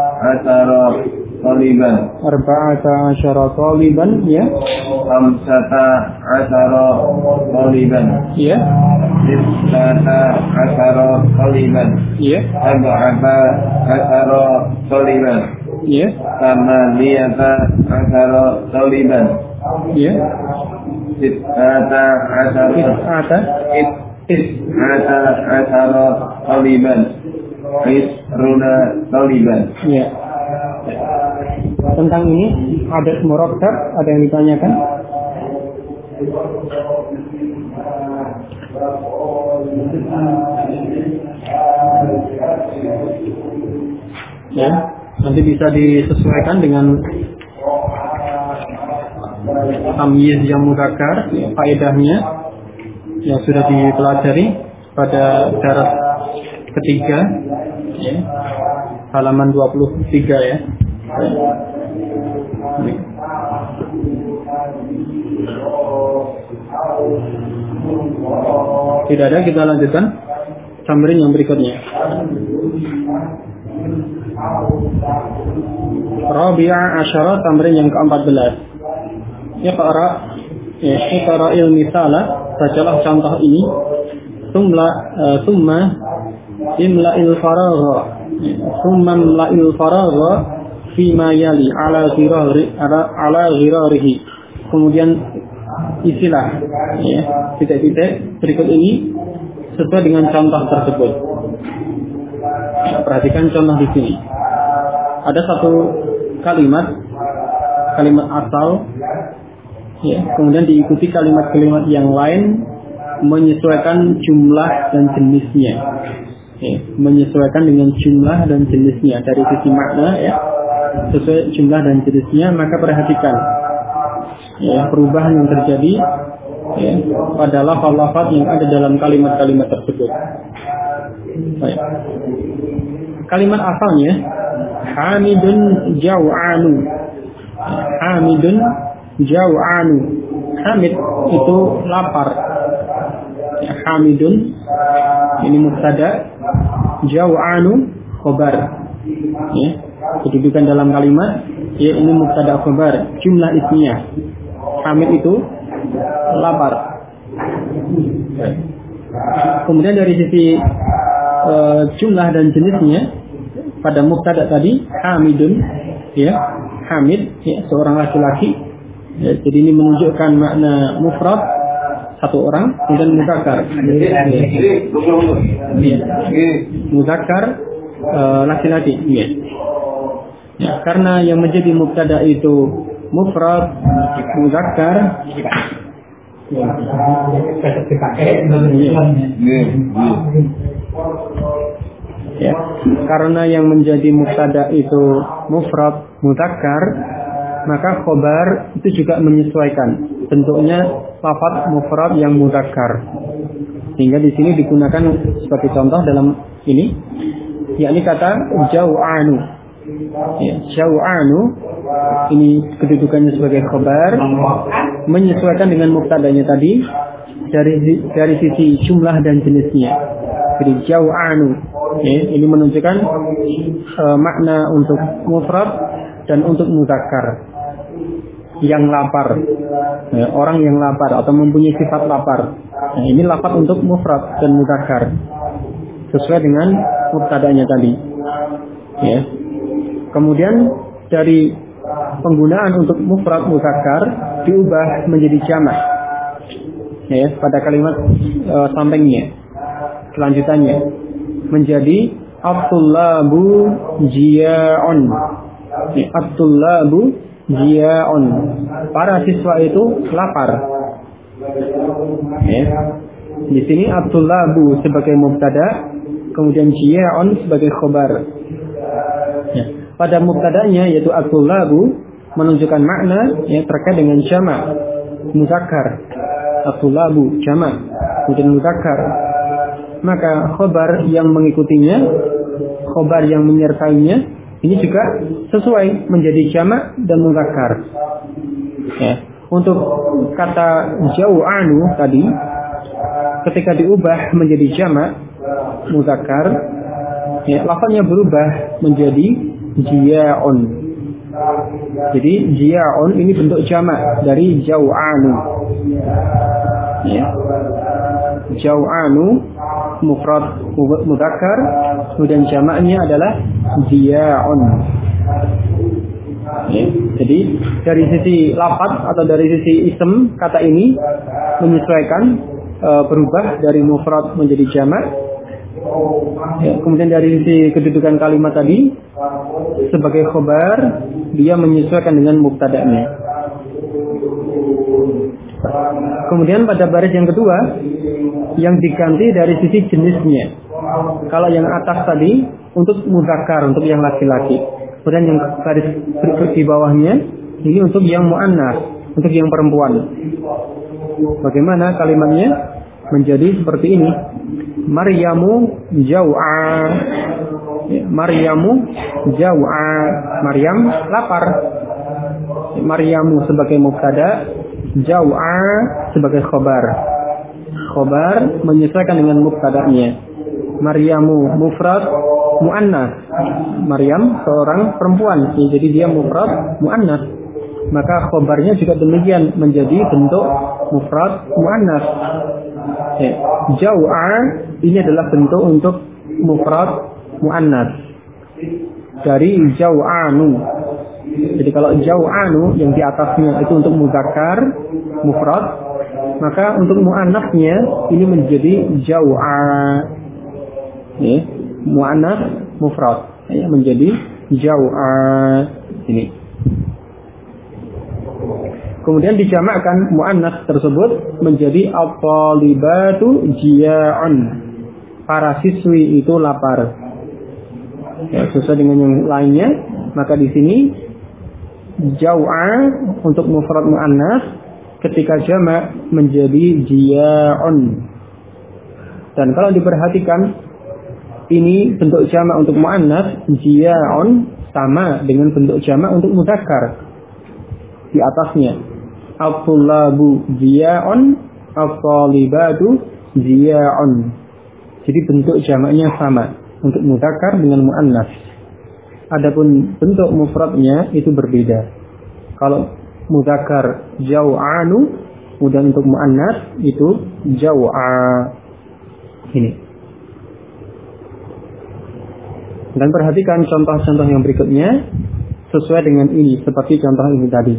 asyara taliban. Ya. Khamsata asyara taliban. Ya. Sittata asyara taliban. Ya. Sab'ata asyara taliban. Ya. Thamaniyata asyara taliban. Ya. Tis'ata asyara taliban. Isruna taliban. Ya. Tentang ini adat murakkab ada yang ditanyakan? Ya, nanti bisa disesuaikan dengan tamyiz yang mudzakkar, faedahnya yang sudah dipelajari pada daras ketiga, ya, halaman 23 ya. Tidak ada, kita lanjutkan tamrin yang berikutnya. Rabi'a asyara, tamrin yang ke-14. Iqra'il misala, bacalah contoh ini. Summa imla'il faragha fima yali ala ghirarihi. Kemudian isilah ya, titik-titik berikut ini sesuai dengan contoh tersebut. Perhatikan contoh di sini. Ada satu kalimat asal ya, kemudian diikuti kalimat-kalimat yang lain menyesuaikan jumlah dan jenisnya. Ya, menyesuaikan dengan jumlah dan jenisnya dari sisi makna ya, sesuai jumlah dan jenisnya. Maka perhatikan ya, perubahan yang terjadi ya, pada lafaz-lafaz yang ada dalam kalimat-kalimat tersebut. Baik. Kalimat asalnya Hamidun jau'anu. Hamidun jau'anu. Hamid itu lapar ya, Hamidun ini mubtada, jau'anu khobar ya, kedudukan dalam kalimat ya, ini mubtada khobar, jumlah ismiyah. Hamid itu lapar. Kemudian dari sisi jumlah dan jenisnya, pada mubtada tadi Hamidun ya, Hamid ya, seorang laki-laki ya, jadi ini menunjukkan makna mufrad, satu orang, kemudian mudzakkar ya, mudzakkar laki-laki ya. Ya, karena yang menjadi mubtada itu mufrad mudzakkar ya, karena yang menjadi mubtada itu mufrad mudzakkar, maka khobar itu juga menyesuaikan bentuknya lafaz mufrad yang mudzakkar. Sehingga di sini digunakan sebagai contoh dalam ini, yakni kata jau'anu. Ya, jau'anu ini kedudukannya sebagai khobar, menyesuaikan dengan mubtadanya tadi dari sisi jumlah dan jenisnya. Jadi jau'anu ya, ini menunjukkan makna untuk mufrad dan untuk mudzakkar, yang lapar ya, orang yang lapar atau mempunyai sifat lapar. Nah, ini lafaz untuk mufrad dan mudzakkar sesuai dengan mubtadanya tadi ya. Kemudian dari penggunaan untuk mufrad mudzakkar diubah menjadi jamak ya, pada kalimat sampingnya, kelanjutannya menjadi at-tullabu jiya'un. At-tullabu jiya'un, para siswa itu lapar ya. Di sini at-tullabu sebagai mubtada, kemudian jiya'un sebagai khobar ya. Pada mubtadanya yaitu at-tullabu menunjukkan makna ya, terkait dengan jamak mudzakkar. At-tullabu jamak kemudian mudzakkar, maka khobar yang mengikutinya, khobar yang menyertainya Ini juga sesuai menjadi jamak dan mudzakkar. Ya. Untuk kata jau'anu tadi, ketika diubah menjadi jamak mudzakkar, ya, lafaznya berubah menjadi jiya'un. Jadi jiya'un ini bentuk jamak dari jau'anu. Ya. Jau'anu mufrad mudzakkar, kemudian jamaknya adalah jiya'un. Ya. Jadi dari sisi lafaz atau dari sisi isim kata ini menyesuaikan, berubah dari mufrad menjadi jamak. Ya, kemudian dari sisi kedudukan kalimat tadi sebagai khobar, dia menyesuaikan dengan mubtada'nya. Kemudian pada baris yang kedua, yang diganti dari sisi jenisnya. Kalau yang atas tadi untuk mudzakkar, untuk yang laki-laki. Kemudian yang baris berikut di bawahnya ini untuk yang mu'annas, untuk yang perempuan. Bagaimana kalimatnya? Menjadi seperti ini. Maryamu jau'a. Maryamu jau'a. Maryam lapar. Maryamu sebagai mubtada, jau'a sebagai khobar. Khobar menyesuaikan dengan mubtada'nya. Maryamu mufrad mu'annas. Maryam seorang perempuan, jadi dia mufrad mu'annas. Maka khobarnya juga demikian, menjadi bentuk mufrad mu'annas. Jau'a ini adalah bentuk untuk mufrad mu'annas dari jau'anu. Jadi kalau jau'anu yang di atasnya itu untuk mudzakkar mufrad, maka untuk mu'annasnya ini menjadi jau'a. Ya, mu'annas mufrad, ya, menjadi jau'a ini. Kemudian dijamakkan mu'annas tersebut menjadi at-talibatu jiya'un. Para siswi itu lapar. Ya, sesuai dengan yang lainnya, maka di sini jau'a untuk mufrad mu'annas ketika jamak menjadi jiya'un. Dan kalau diperhatikan, ini bentuk jamak untuk mu'annas jiya'un sama dengan bentuk jamak untuk mudzakkar di atasnya. At-tullabu jiya'un, at-talibatu jiya'un. Jadi bentuk jamaknya sama untuk mudzakkar dengan mu'annas. Adapun bentuk mufradnya itu berbeda. Kalau mudzakkar jau'anu, kemudian untuk mu'annas itu jau'a. Ini. Dan perhatikan contoh-contoh yang berikutnya sesuai dengan ini, seperti contoh ini tadi.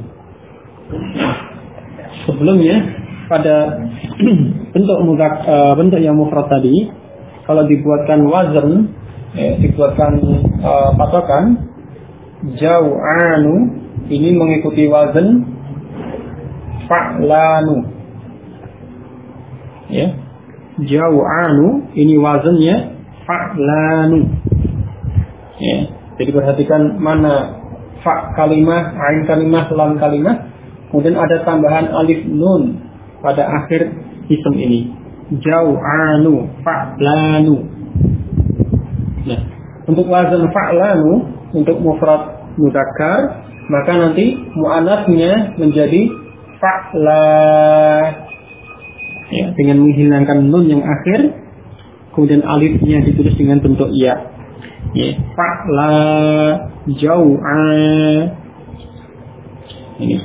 Sebelumnya pada bentuk yang mufrad tadi, kalau dibuatkan wazn, dibuatkan patokan, jau'anu ini mengikuti wazn fa'lanu. Ya, jau'anu ini wazannya fa'lanu. Ya, jadi perhatikan mana fa kalimah, ain kalimah, lam kalimah, kemudian ada tambahan alif nun pada akhir isim ini. Jau'anu fa'lanu. Nah, untuk wazan fa'lanu untuk mufrad mudzakkar, maka nanti muannasnya menjadi fa'la. Ya, dengan menghilangkan nun yang akhir, kemudian alifnya ditulis dengan bentuk ya. Ya, fa'la jau'a. Ini.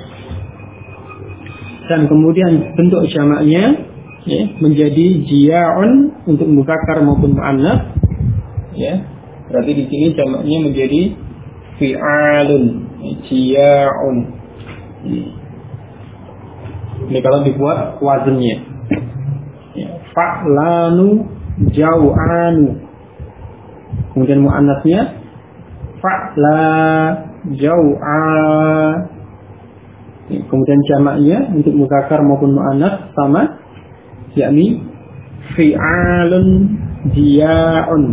Dan kemudian bentuk jamaknya ya, menjadi jiya'un untuk mudzakkar maupun muannas. Ya, berarti di sini jamaknya menjadi fi'alun, jiya'un. Ini kalau dibuat wazannya. Ya, fa'lanu jau'anu. Kemudian muannasnya fa'la jau'a. Kemudian jamaknya untuk mudzakkar maupun muannas sama, yakni fi'alun jiya'un.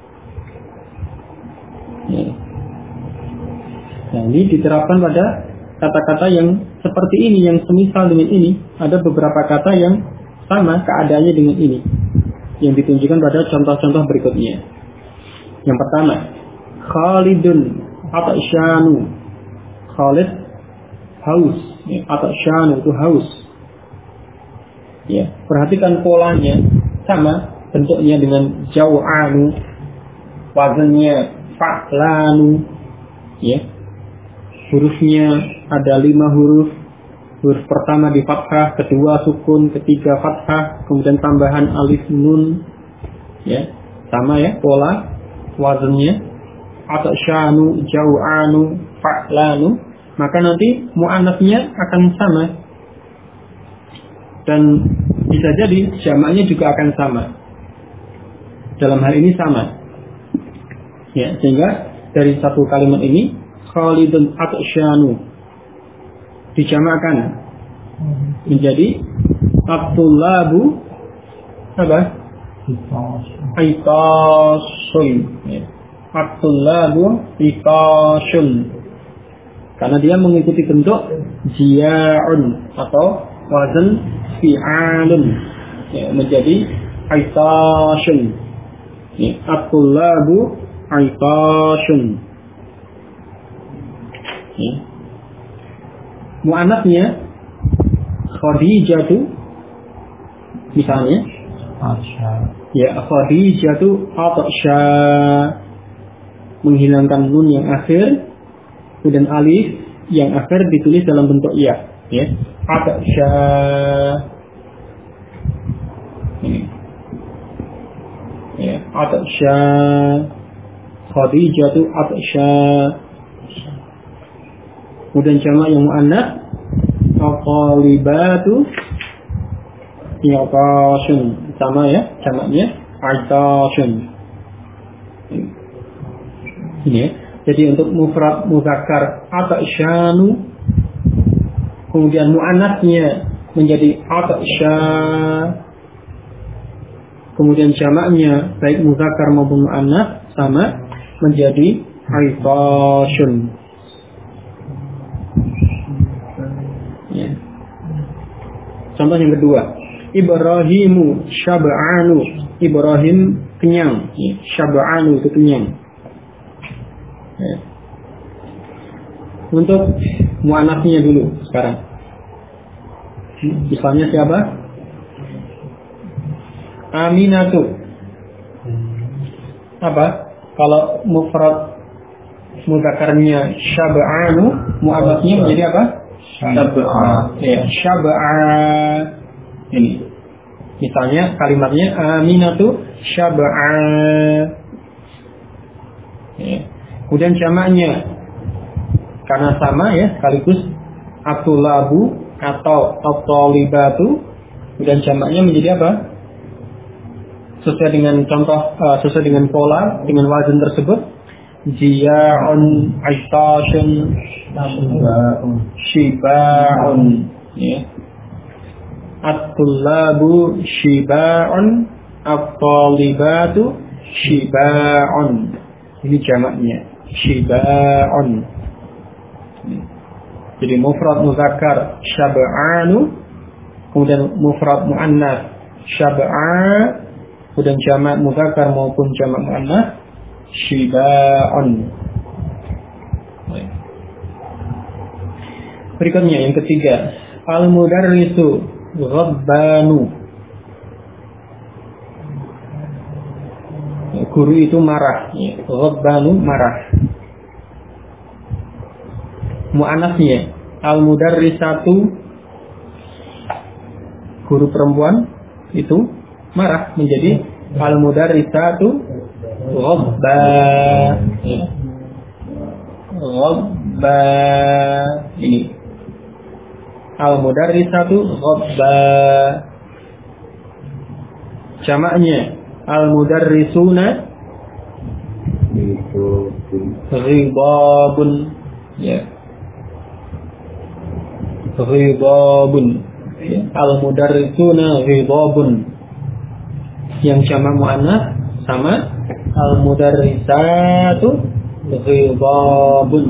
Nah, ini diterapkan pada kata-kata yang seperti ini, yang semisal dengan ini. Ada beberapa kata yang sama keadaannya dengan ini, yang ditunjukkan pada contoh-contoh berikutnya. Yang pertama, Khalidun Atsyanu. Khalid haus. Ya, atsyanu itu haus. Ya, perhatikan polanya sama bentuknya dengan jau'anu, wazannya fa'lanu. Ya. Hurufnya ada 5 huruf. Huruf pertama di fathah, kedua sukun, ketiga fathah, kemudian tambahan alif nun. Ya, sama ya pola wazannya. Atsyanu, jau'anu, fa'lanu, maka nanti mu'annasnya akan sama. Dan bisa jadi jamaknya juga akan sama. Dalam hal ini sama. Ya, sehingga dari satu kalimat ini Khalidun atsyanu dijamakkan menjadi Abdullabu apa? Aitasun. Ya. Abdullabu Itasun, karena dia mengikuti bentuk jia'un atau wazan fi'alun, ya, menjadi Aitasun. Ya, Abdullabu Aitasun. Ya. Mu'annasnya Khadijatu misalnya. Ya, Khadijatu Atsya, menghilangkan nun yang akhir, kemudian alif yang akhir ditulis dalam bentuk ya. Ya, Atsya. Ini. Ya, Atsya. Khadijatu Atsya. Kemudian jamak yang muannas Al-Qalibatu Yaqashun, sama ya jamaknya Aitashun. Ini ya. Jadi untuk mufrad muzakkar atsyanu, kemudian muannasnya menjadi atsya, kemudian jamaknya baik muzakkar maupun muannas sama menjadi aitashun. Ya. Contoh yang kedua, Ibrahimu syab'anu. Ibrahim kenyang, ya. Syab'anu itu kenyang. Ya. Untuk muannasnya dulu sekarang. Misalnya siapa? Aminatu. Apa? Kalau mufrad mudzakarnya syab'anu, muannasnya menjadi apa? Syab'a. Ya, syab'a. Ini. Misalnya kalimatnya Aminatu syab'a. Ya. Kemudian jamaknya karena sama ya sekaligus Atulabu atau At-Talibatu, kemudian jamaknya menjadi apa? Sesuai dengan contoh, sesuai dengan pola, dengan wazan tersebut, Jiya'un, Aitashun, Shiba'un, ya. At-Tulabu Shiba'un, At-Talibatu Shiba'un. Ini jamaknya Shiba'un. Jadi mufrad muzakkar syab'anu, kemudian mufrad muannas syab'a, kemudian jamak muzakkar maupun jamak muannas shiba'un. Berikutnya yang ketiga, al-mudarrisu ghabbanu. Guru itu marah, ya. Ghabbanu marah. Muannasnya al-mudarrisatu, guru perempuan itu marah, menjadi al-mudarrisatu ghabba. Ya. Ghabba. Ini al-mudarrisatu ghabba. Jamaknya al-mudarrisuna ghibabun, ya. Ghibabun, ya. Al-mudarrisuna ghibabun. Yang jamak muannas sama al-mudarrisatu ghibabun.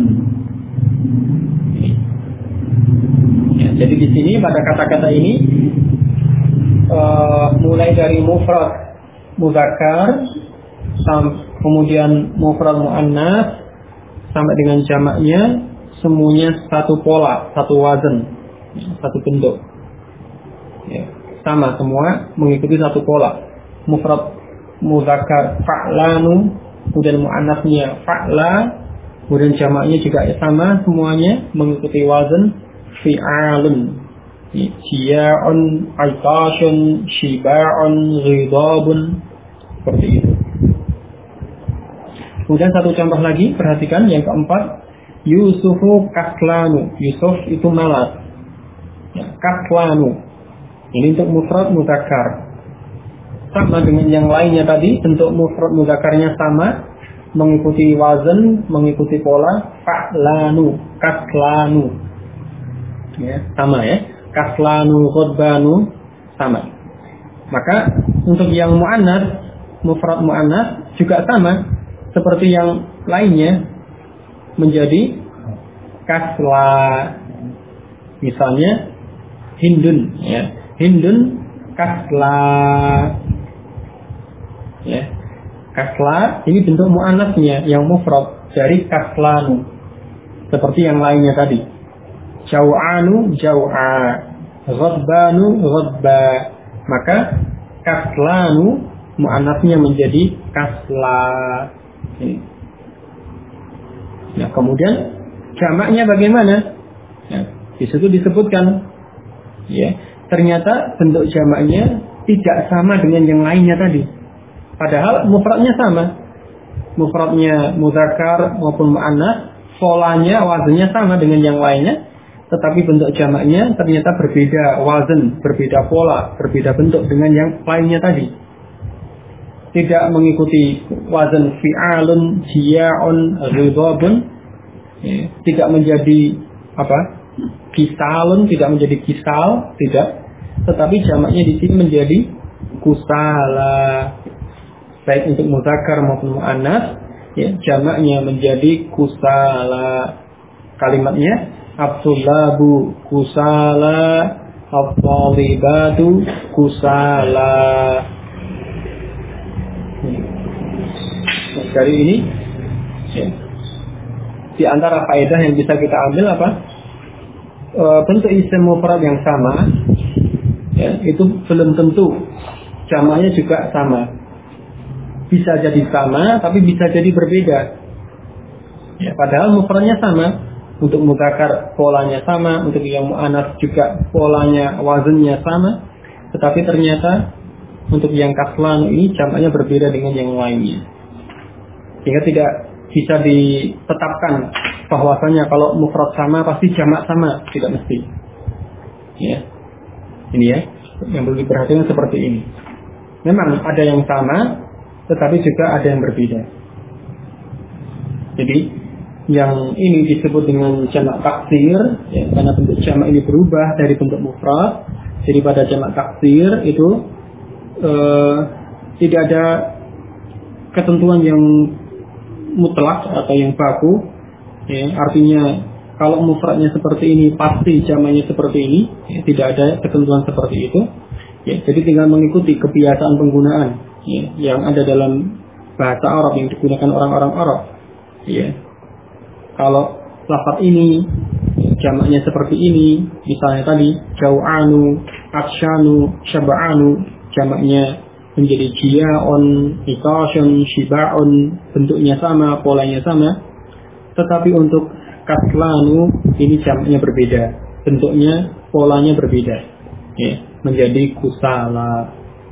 Ya, jadi di sini pada kata-kata ini mulai dari mufrad muzakkar kemudian mufrad muannas sampai dengan jamaknya semuanya satu pola, satu wazan, satu bentuk. Ya, sama semua mengikuti satu pola. Mufrad mudzakkar fa'lanu, kemudian muannasnya fa'la, kemudian jamaknya juga sama semuanya mengikuti wazan fi'alun. Jiya'un, aitashun, shiba'un, ghidabun, seperti itu. Kemudian satu contoh lagi, perhatikan yang keempat, Yusufu kaslanu. Yusuf itu malas. Ya, kaslanu. Ini untuk mufrad mudzakkar. Sama dengan yang lainnya tadi, bentuk mufrad mudzakarnya sama, mengikuti wazan, mengikuti pola fa'lanu, kaslanu. Ya, sama ya. Kaslanu, ghadbanu, sama. Maka untuk yang muannas, mufrad muannas juga sama seperti yang lainnya, menjadi kasla. Misalnya Hindun, ya. Hindun kasla. Ya. Kasla ini bentuk muannasnya yang mufrad dari kaslanu. Seperti yang lainnya tadi. Jau'anu jau'a, ghadbanu ghadba. Maka kaslanu muannasnya menjadi kasla. Nah, kemudian jamaknya bagaimana? Nah, di situ disebutkan, ya, ternyata bentuk jamaknya tidak sama dengan yang lainnya tadi. Padahal mufradnya sama. Mufradnya mudzakkar maupun muannas, polanya, wazannya sama dengan yang lainnya, tetapi bentuk jamaknya ternyata berbeda wazan, berbeda pola, berbeda bentuk dengan yang lainnya tadi. Tidak mengikuti wazan fi'alun, jiya'un, ghidabun, ya, tidak menjadi kisalun, tidak menjadi kisal, tidak, tetapi jamaknya di sini menjadi kusala, baik untuk mudzakkar maupun muannas, ya, jamaknya menjadi kusala. Kalimatnya Abdullabu kusala, at-talibatu kusala. Nah, dari ini, ya, di antara faedah yang bisa kita ambil apa? Bentuk isim mufrad yang sama, ya, itu belum tentu jamaknya juga sama. Bisa jadi sama, tapi bisa jadi berbeda. Ya, padahal mufradnya sama. Untuk mudzakkar polanya sama, untuk yang muannas juga polanya, wazannya sama. Tetapi ternyata untuk yang kaslan ini jamaknya berbeda dengan yang lainnya. Sehingga tidak bisa ditetapkan bahwasanya kalau mufrad sama pasti jamak sama, tidak mesti. Ya. Ini ya, yang perlu diperhatikan seperti ini. Memang ada yang sama, tetapi juga ada yang berbeda. Jadi yang ini disebut dengan jamak taksir, ya, karena bentuk jamak ini berubah dari bentuk mufrad. Jadi pada jamak taksir itu tidak ada ketentuan yang mutlak atau yang baku, ya, artinya kalau mufradnya seperti ini pasti jamaknya seperti ini, ya, tidak ada ketentuan seperti itu, ya, jadi tinggal mengikuti kebiasaan penggunaan, ya, yang ada dalam bahasa Arab yang digunakan orang-orang Arab, ya. Kalau lafaz ini jamaknya seperti ini, misalnya tadi jau'anu, akshanu, syaba'anu, jamaknya menjadi jiya'un, itashun, shiba'un, bentuknya sama, polanya sama. Tetapi untuk kaslanu ini jamaknya berbeda, bentuknya, polanya berbeda, ya, menjadi kusala.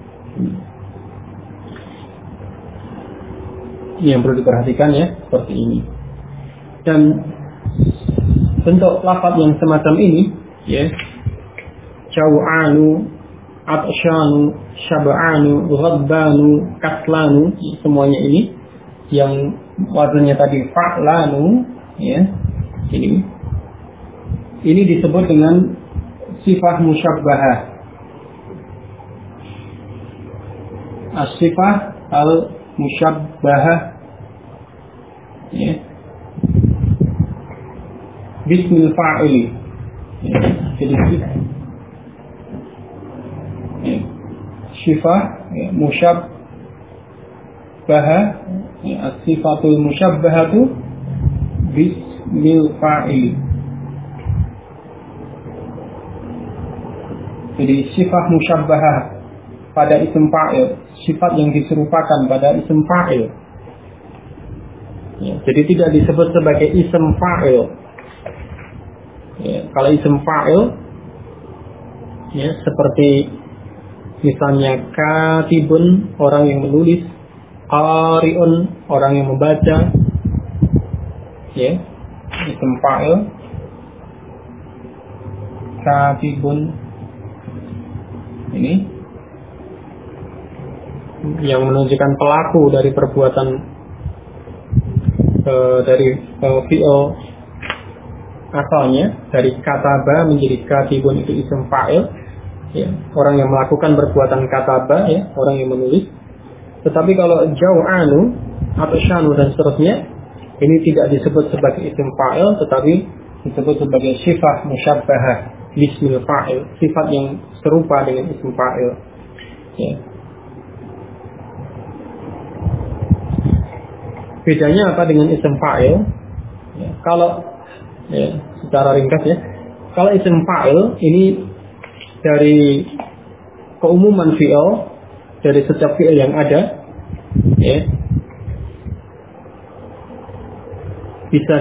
Ini yang perlu diperhatikan, ya, seperti ini. Dan bentuk lafaz yang semacam ini, ya, jau'anu, atshanu, syab'anu, ghadbanu, kaslanu, semuanya ini yang wazannya tadi fa'lanu, ya, ini disebut dengan sifat musyabbahah. As-sifah al-musyabbahah, ya, bismil fa'ili, ya, jadi sifah, ya, musyabbahah, ya, as-sifatul musyabbahatu bismil fa'il. Jadi sifat musyabbahah pada isim fa'il, sifat yang diserupakan pada isim fa'il. Ya, jadi tidak disebut sebagai isim fa'il. Ya, kalau isim fa'il, ya, seperti misalnya katibun, orang yang menulis, qari'un, orang yang membaca, ya, isim fa'il, katibun, ini yang menunjukkan pelaku dari perbuatan dari fi'il asalnya, dari kataba menjadi katibun, itu isim fa'il, ya, orang yang melakukan perbuatan kataba, ya, orang yang menulis. Tetapi kalau jau'anu atau syanu dan seterusnya, ini tidak disebut sebagai isim fa'il, tetapi disebut sebagai sifat musyabbahah bismil fa'il, sifat yang serupa dengan isim fa'il. Ya. Bedanya apa dengan isim fa'il? Ya, kalau ya, secara ringkas ya, kalau isim fa'il ini dari keumuman fi'il, dari setiap fi'il yang ada, ya, bisa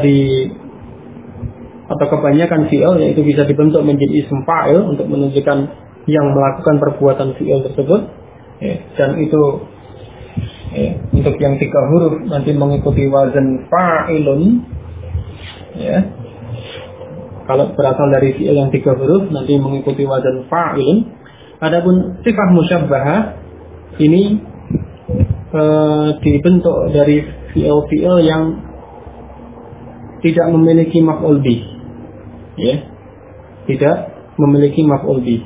atau kebanyakan fi'il yaitu bisa dibentuk menjadi isim fa'il untuk menunjukkan yang melakukan perbuatan fi'il tersebut, ya, dan itu, ya, untuk yang 3 huruf nanti mengikuti wazan fa'ilun, ya. Kalau berasal dari fi'il yang 3 huruf nanti mengikuti wazan fa'ilun. Adapun sifat musyabbahah ini dibentuk dari fi'il-fi'il yang tidak memiliki maf'ul bih, ya, tidak memiliki maf'ul bih.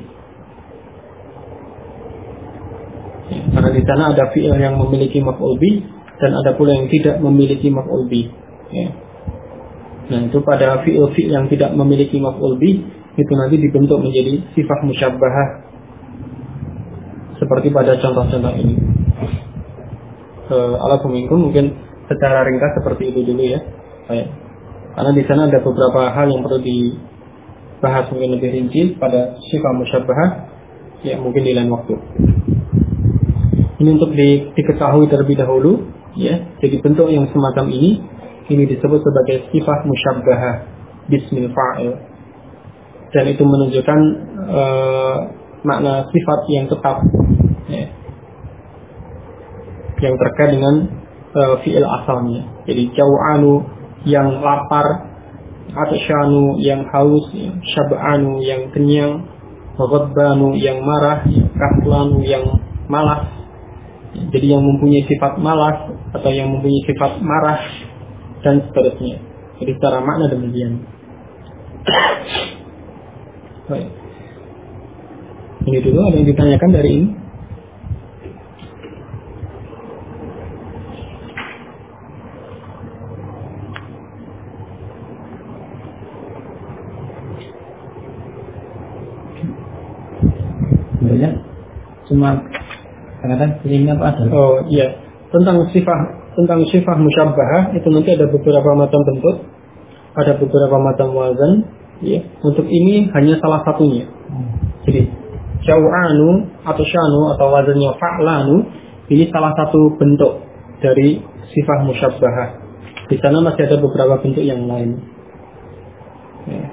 Ya, karena di sana ada fi'il yang memiliki maf'ul bih dan ada pula yang tidak memiliki maf'ul bih. Ya. Nah, itu pada fi'il yang tidak memiliki maf'ul bih itu nanti dibentuk menjadi sifat musyabbahah seperti pada contoh-contoh ini. Alhamdulillah mungkin secara ringkas seperti itu dulu ya. Baik. Karena di sana ada beberapa hal yang perlu dibahas mungkin lebih rinci pada sifat musyabbahah, ya, mungkin di lain waktu. Ini untuk diketahui terlebih dahulu, ya. Jadi bentuk yang semacam ini disebut sebagai sifat musyabbahah bismil fa'il, dan itu menunjukkan makna sifat yang tetap, ya, yang terkait dengan fi'il asalnya. Jadi jau'anu yang lapar, atsyanu yang haus, syab'anu yang kenyang, ghadbanu yang marah, kaslanu yang malas. Jadi yang mempunyai sifat malas atau yang mempunyai sifat marah dan seterusnya. Jadi secara makna demikian. Baik. Ini dulu, ada yang ditanyakan dari ini? Sebenarnya cuma kadang-kadang seringnya apa ada? Oh iya, tentang sifat musyabbahah itu nanti ada beberapa macam bentuk, ada beberapa macam wazan, ya. Untuk ini hanya salah satunya. Jadi jau'anu atau syanu atau wazannya fa'lanu ini salah satu bentuk dari sifat musyabbahah. Di sana masih ada beberapa bentuk yang lain. Ya.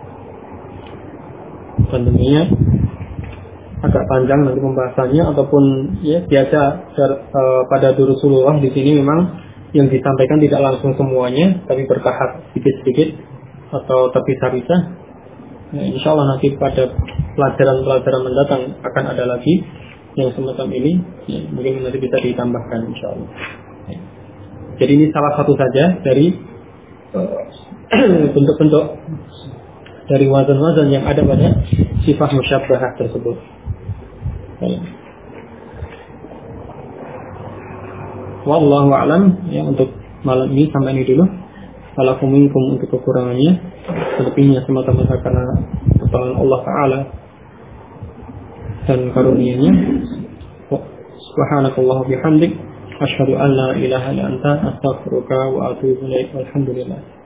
Tentunya agak panjang nanti pembahasannya, ataupun ya biasa pada Durusulullah di sini memang yang disampaikan tidak langsung semuanya, tapi bertahap sedikit-sedikit atau terpisah-pisah. Ya, insya Allah nanti pada pelajaran-pelajaran mendatang akan ada lagi yang semacam ini, ya, mungkin nanti bisa ditambahkan insya Allah. Ya. Jadi ini salah satu saja dari bentuk-bentuk dari wazan-wazan yang ada pada sifat musyabbahah tersebut. Ya. Wallahu a'lam, ya, untuk malam ini sampai ini dulu. Walakuminkum untuk kekurangannya, selebihnya semata-mata karena pertolongan Allah Ta'ala dan karunia-Nya. Subhanakallah bihamdik, asyhadu an la ilaha illa anta, astaghfiruka wa atubu ilaik. Alhamdulillah.